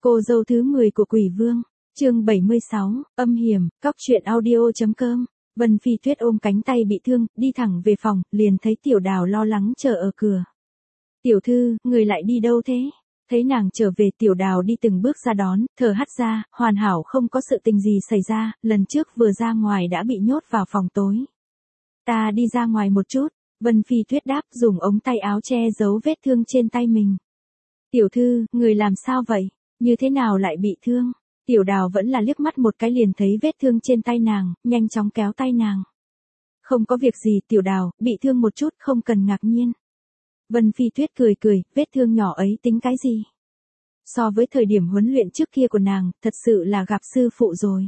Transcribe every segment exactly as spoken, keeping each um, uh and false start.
Cô dâu thứ mười của Quỷ Vương, chương bảy mươi sáu, âm hiểm, cóc truyện audio.com. Vân Phi Tuyết ôm cánh tay bị thương, đi thẳng về phòng, liền thấy Tiểu Đào lo lắng chờ ở cửa. Tiểu thư, người lại đi đâu thế? Thấy nàng trở về, Tiểu Đào đi từng bước ra đón, thở hắt ra, hoàn hảo không có sự tình gì xảy ra, lần trước vừa ra ngoài đã bị nhốt vào phòng tối. Ta đi ra ngoài một chút, Vân Phi Tuyết đáp, dùng ống tay áo che giấu vết thương trên tay mình. Tiểu thư, người làm sao vậy? Như thế nào lại bị thương? Tiểu Đào vẫn là liếc mắt một cái liền thấy vết thương trên tay nàng, nhanh chóng kéo tay nàng. Không có việc gì Tiểu Đào, bị thương một chút không cần ngạc nhiên. Vân Phi Tuyết cười cười, vết thương nhỏ ấy tính cái gì? So với thời điểm huấn luyện trước kia của nàng, thật sự là gặp sư phụ rồi.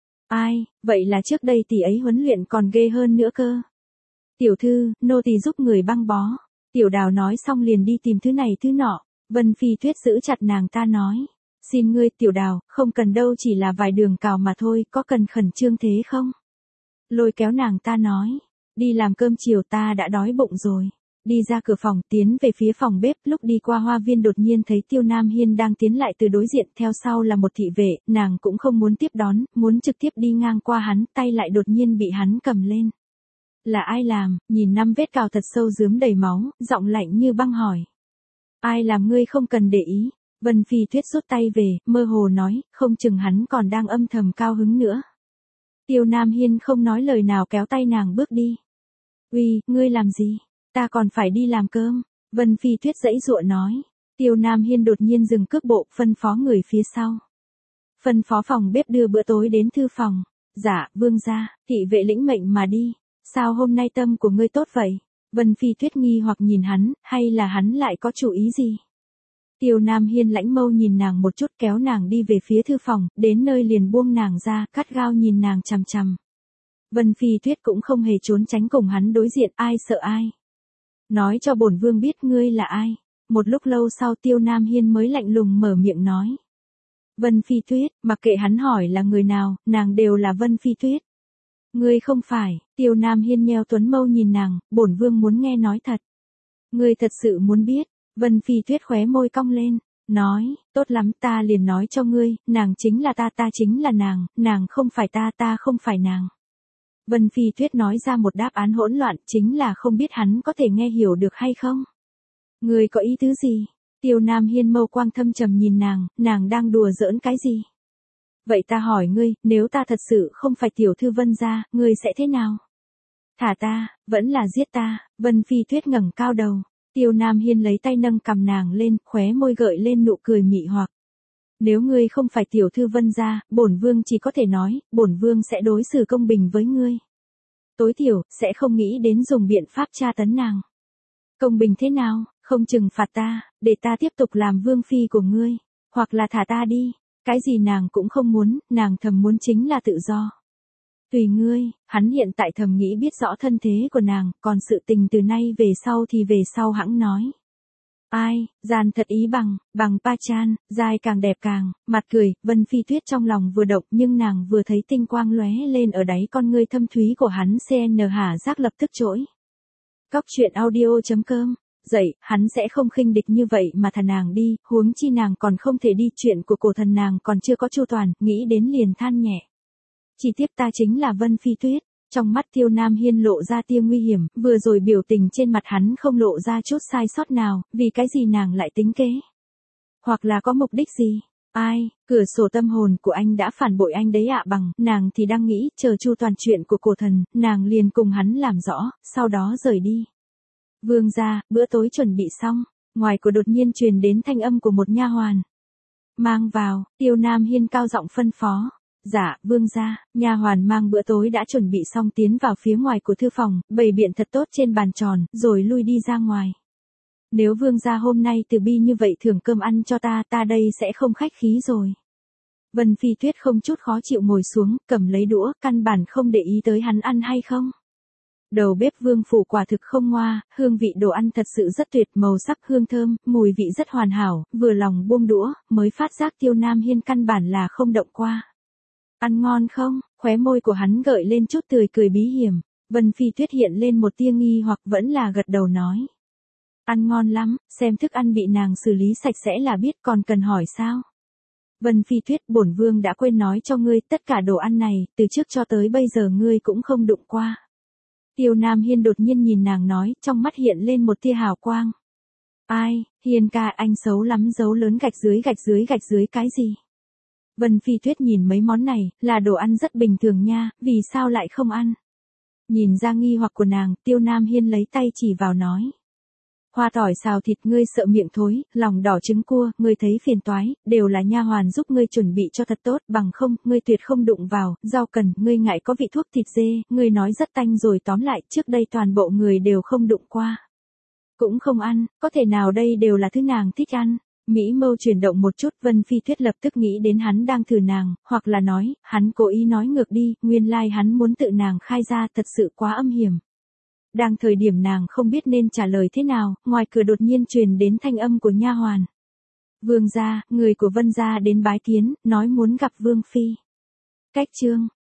Ai, vậy là trước đây tỷ ấy huấn luyện còn ghê hơn nữa cơ. Tiểu thư, nô tỳ giúp người băng bó. Tiểu Đào nói xong liền đi tìm thứ này thứ nọ. Vân Phi Tuyết giữ chặt nàng ta nói. Xin ngươi Tiểu Đào, không cần đâu, chỉ là vài đường cào mà thôi, có cần khẩn trương thế không? Lôi kéo nàng ta nói. Đi làm cơm chiều, ta đã đói bụng rồi. Đi ra cửa phòng, tiến về phía phòng bếp, lúc đi qua hoa viên đột nhiên thấy Tiêu Nam Hiên đang tiến lại từ đối diện, theo sau là một thị vệ, nàng cũng không muốn tiếp đón, muốn trực tiếp đi ngang qua hắn, tay lại đột nhiên bị hắn cầm lên. Là ai làm? Nhìn năm vết cào thật sâu rướm đầy máu, giọng lạnh như băng hỏi. Ai làm? Ngươi không cần để ý. Vân Phi Tuyết rút tay về, mơ hồ nói, không chừng hắn còn đang âm thầm cao hứng nữa. Tiêu Nam Hiên không nói lời nào kéo tay nàng bước đi. Uy, ngươi làm gì? Ta còn phải đi làm cơm. Vân Phi Tuyết giãy giụa nói. Tiêu Nam Hiên đột nhiên dừng cước bộ, phân phó người phía sau. Phân phó phòng bếp đưa bữa tối đến thư phòng. Dạ, vương gia, thị vệ lĩnh mệnh mà đi. Sao hôm nay tâm của ngươi tốt vậy? Vân Phi Tuyết nghi hoặc nhìn hắn, hay là hắn lại có chủ ý gì? Tiêu Nam Hiên lãnh mâu nhìn nàng một chút, kéo nàng đi về phía thư phòng, đến nơi liền buông nàng ra, cắt gao nhìn nàng chằm chằm. Vân Phi Tuyết cũng không hề trốn tránh cùng hắn đối diện, ai sợ ai. Nói cho bổn vương biết ngươi là ai. Một lúc lâu sau Tiêu Nam Hiên mới lạnh lùng mở miệng nói. Vân Phi Tuyết, mặc kệ hắn hỏi là người nào, nàng đều là Vân Phi Tuyết. Ngươi không phải. Tiêu Nam Hiên nheo tuấn mâu nhìn nàng, bổn vương muốn nghe nói thật. Ngươi thật sự muốn biết? Vân Phi Tuyết khóe môi cong lên, nói, tốt lắm, ta liền nói cho ngươi, nàng chính là ta, ta chính là nàng, nàng không phải ta, ta không phải nàng. Vân Phi Tuyết nói ra một đáp án hỗn loạn, chính là không biết hắn có thể nghe hiểu được hay không. Ngươi có ý tứ gì? Tiêu Nam Hiên mâu quang thâm trầm nhìn nàng, nàng đang đùa giỡn cái gì? Vậy ta hỏi ngươi, nếu ta thật sự không phải tiểu thư Vân gia, ngươi sẽ thế nào? Thả ta, vẫn là giết ta? Vân Phi Tuyết ngẩng cao đầu. Tiêu Nam Hiên lấy tay nâng cầm nàng lên, khóe môi gợi lên nụ cười mị hoặc. Nếu ngươi không phải tiểu thư Vân gia, bổn vương chỉ có thể nói, bổn vương sẽ đối xử công bình với ngươi. Tối thiểu, sẽ không nghĩ đến dùng biện pháp tra tấn nàng. Công bình thế nào? Không trừng phạt ta, để ta tiếp tục làm vương phi của ngươi, hoặc là thả ta đi. Cái gì nàng cũng không muốn, nàng thầm muốn chính là tự do. Tùy ngươi, hắn hiện tại thầm nghĩ biết rõ thân thế của nàng, còn sự tình từ nay về sau thì về sau hãng nói. Ai, gian thật ý bằng, bằng pa chan, dai càng đẹp càng, mặt cười, Vân Phi Tuyết trong lòng vừa động nhưng nàng vừa thấy tinh quang lóe lên ở đáy con ngươi thâm thúy của hắn xê en hả giác lập tức trỗi. Cóc truyện audio.com, dậy, hắn sẽ không khinh địch như vậy mà thả nàng đi, huống chi nàng còn không thể đi, chuyện của cổ thần nàng còn chưa có chu toàn, nghĩ đến liền than nhẹ. Chỉ tiếp ta chính là Vân Phi Tuyết. Trong mắt Tiêu Nam Hiên lộ ra tia nguy hiểm, vừa rồi biểu tình trên mặt hắn không lộ ra chút sai sót nào, vì cái gì nàng lại tính kế? Hoặc là có mục đích gì? Ai, cửa sổ tâm hồn của anh đã phản bội anh đấy ạ, bằng, nàng thì đang nghĩ, chờ chu toàn chuyện của cổ thần, nàng liền cùng hắn làm rõ, sau đó rời đi. Vương gia, bữa tối chuẩn bị xong, ngoài cửa đột nhiên truyền đến thanh âm của một nha hoàn. Mang vào, Tiêu Nam Hiên cao giọng phân phó. Dạ, vương gia. Nha hoàn mang bữa tối đã chuẩn bị xong tiến vào phía ngoài của thư phòng, bày biện thật tốt trên bàn tròn, rồi lui đi ra ngoài. Nếu vương gia hôm nay từ bi như vậy thưởng cơm ăn cho ta, ta đây sẽ không khách khí rồi. Vân Phi Tuyết không chút khó chịu ngồi xuống, cầm lấy đũa, căn bản không để ý tới hắn ăn hay không. Đầu bếp vương phủ quả thực không ngoa, hương vị đồ ăn thật sự rất tuyệt, màu sắc hương thơm, mùi vị rất hoàn hảo, vừa lòng buông đũa, mới phát giác Tiêu Nam Hiên căn bản là không động qua. Ăn ngon không? Khóe môi của hắn gợi lên chút tươi cười bí hiểm. Vân Phi Tuyết hiện lên một tia nghi hoặc vẫn là gật đầu nói. Ăn ngon lắm, xem thức ăn bị nàng xử lý sạch sẽ là biết, còn cần hỏi sao? Vân Phi Tuyết, bổn vương đã quên nói cho ngươi, tất cả đồ ăn này, từ trước cho tới bây giờ ngươi cũng không đụng qua. Tiêu Nam Hiên đột nhiên nhìn nàng nói, trong mắt hiện lên một tia hào quang. Ai, Hiên ca, anh xấu lắm, dấu lớn gạch dưới gạch dưới gạch dưới cái gì? Vân Phi Tuyết nhìn mấy món này, là đồ ăn rất bình thường nha, vì sao lại không ăn? Nhìn ra nghi hoặc của nàng, Tiêu Nam Hiên lấy tay chỉ vào nói. Hoa tỏi xào thịt, ngươi sợ miệng thối, lòng đỏ trứng cua, ngươi thấy phiền toái, đều là nha hoàn giúp ngươi chuẩn bị cho thật tốt, bằng không, ngươi tuyệt không đụng vào, rau cần, ngươi ngại có vị thuốc thịt dê, ngươi nói rất tanh rồi, tóm lại, trước đây toàn bộ người đều không đụng qua. Cũng không ăn, có thể nào đây đều là thứ nàng thích ăn. Mỹ mâu chuyển động một chút, Vân Phi Tuyết lập tức nghĩ đến hắn đang thử nàng, hoặc là nói, hắn cố ý nói ngược đi, nguyên lai hắn muốn tự nàng khai ra, thật sự quá âm hiểm. Đang thời điểm nàng không biết nên trả lời thế nào, ngoài cửa đột nhiên truyền đến thanh âm của nha hoàn. Vương gia, người của Vân gia đến bái kiến, nói muốn gặp Vương Phi. Cách chương